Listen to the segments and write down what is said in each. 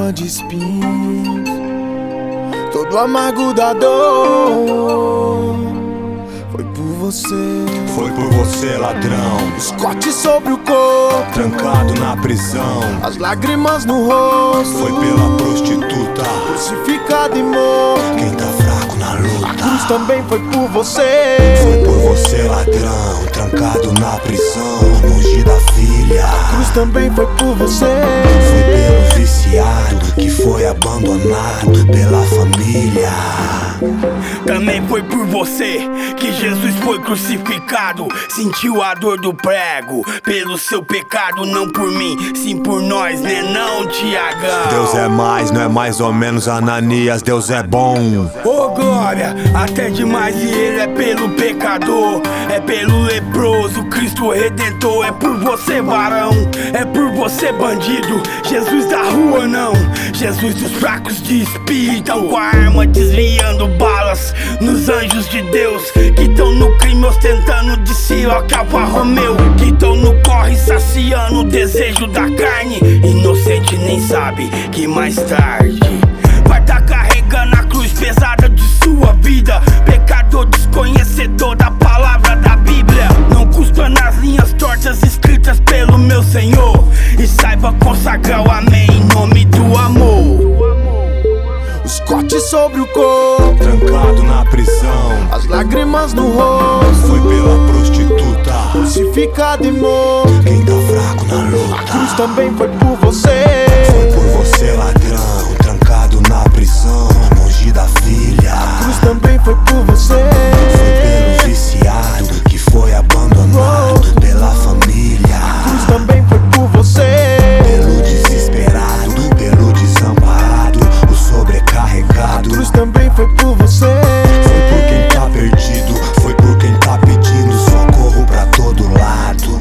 coroa de espinhos, todo amargo da dor. Foi por você. Foi por você, ladrão. Os cortes sobre o corpo, Trancado na prisão. as lágrimas no rosto. Foi pela prostituta. Crucificado e morto. Quem tá fraco na A cruz luta. também foi por você. Foi por você, ladrão. Trancado na prisão, longe da filha. A cruz também foi por você. Foi pelo viciado que foi abandonado pela família. Também foi por você que Jesus foi crucificado. Sentiu a dor do prego pelo seu pecado, não por mim, sim por nós, né não, Tiagão? Deus é mais, não é mais ou menos Ananias. Deus é bom. Ô glória, até demais, e ele é pelo pecador, é pelo leproso, Cristo Redentor. É por você, varão, é por você, bandido, Jesus da rua não, Jesus dos fracos de espírito. Tão com a arma desviando balas nos anjos de Deus, que tão no crime ostentando de si a Alfa Romeo, que tão no corre saciando o desejo da carne. Inocente nem sabe que mais tarde vai tá carregando a cruz pesada de sua vida. Pecador desconhecedor da palavra da Bíblia, não cuspa nas linhas tortas escritas pelo meu Senhor, e saiba consagrar o amém em nome do amor. Os cortes sobre o corpo, Trancado na prisão. as lágrimas no rosto. Foi pela prostituta. Crucificado e morto. Quem tá fraco na A cruz luta. também foi por você. Foi por você, ladrão. Trancado na prisão, longe da filha. A cruz também foi por você. Foi pelo viciado que foi abandonado pela família. A cruz também foi por você. Pelo desesperado, pelo desamparado, o A sobrecarregado. cruz também foi por você. Foi por quem tá perdido, foi por quem tá pedindo socorro pra todo lado.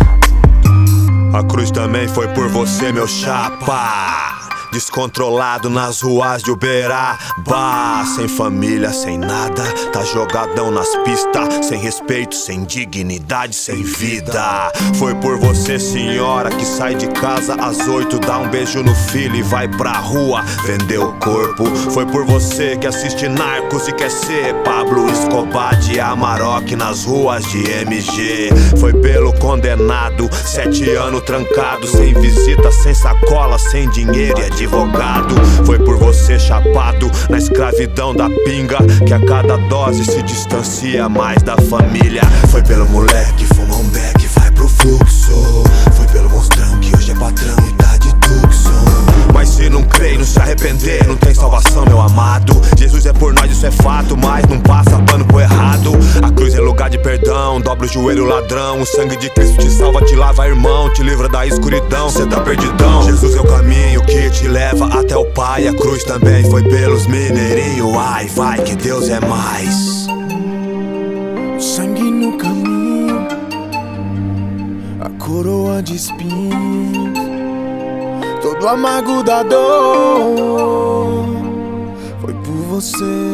A cruz também foi por você, meu chapa. Descontrolado nas ruas de Uberaba, sem família, sem nada, tá jogadão nas pistas, sem respeito, sem dignidade, sem vida. Foi por você, senhora, que sai de casa às 8, dá um beijo no filho e vai pra rua vender o corpo. Foi por você que assiste Narcos e quer ser Pablo Escobar de Amarok nas ruas de MG. Foi pelo condenado, 7 anos trancado, sem visita, sem sacola, sem dinheiro e advogado. Foi por você, chapado na escravidão da pinga, que a cada dose se distancia mais da família. Foi pelo moleque que fuma um beck e vai pro fluxo. Foi pelo monstrão que hoje é patrão e tá de Tucson. Mas se não crê e não se arrepender, não tem salvação, meu amado. Jesus é por nós, isso é fato, mas não passa pano pro errado. A cruz é lugar de perdão, dobra o joelho, ladrão. O sangue de Cristo te salva, te lava, irmão, te livra da escuridão, cê tá perdidão. Jesus é o caminho que te leva até o Pai. A cruz também foi pelos mineirinhos. Ai, vai que Deus é mais. Sangue no caminho, a coroa de espinhos, todo amargo da dor. Foi por você.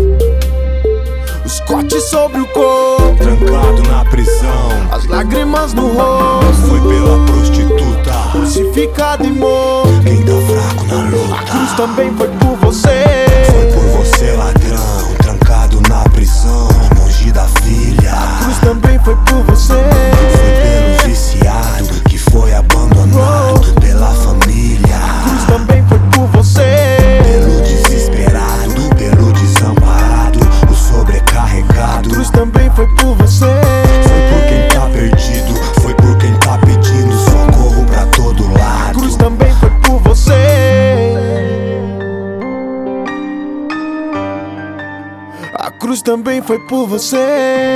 Os cortes sobre o corpo, Trancado na prisão. as lágrimas no rosto. Foi pela prostituta. Crucificado e morto. Quem tá fraco na A cruz luta. também foi por você. Foi por você, ladrão. Trancado na prisão, longe da filha. A cruz também foi por você. Foi pelo viciado que foi abandonado pela família. A cruz também foi por você. Pelo desesperado, pelo desamparado, o sobrecarregado. A cruz também foi por você. Foi por quem tá perdido, foi por quem tá pedindo socorro pra todo A lado. cruz também foi por você. A cruz também foi por você.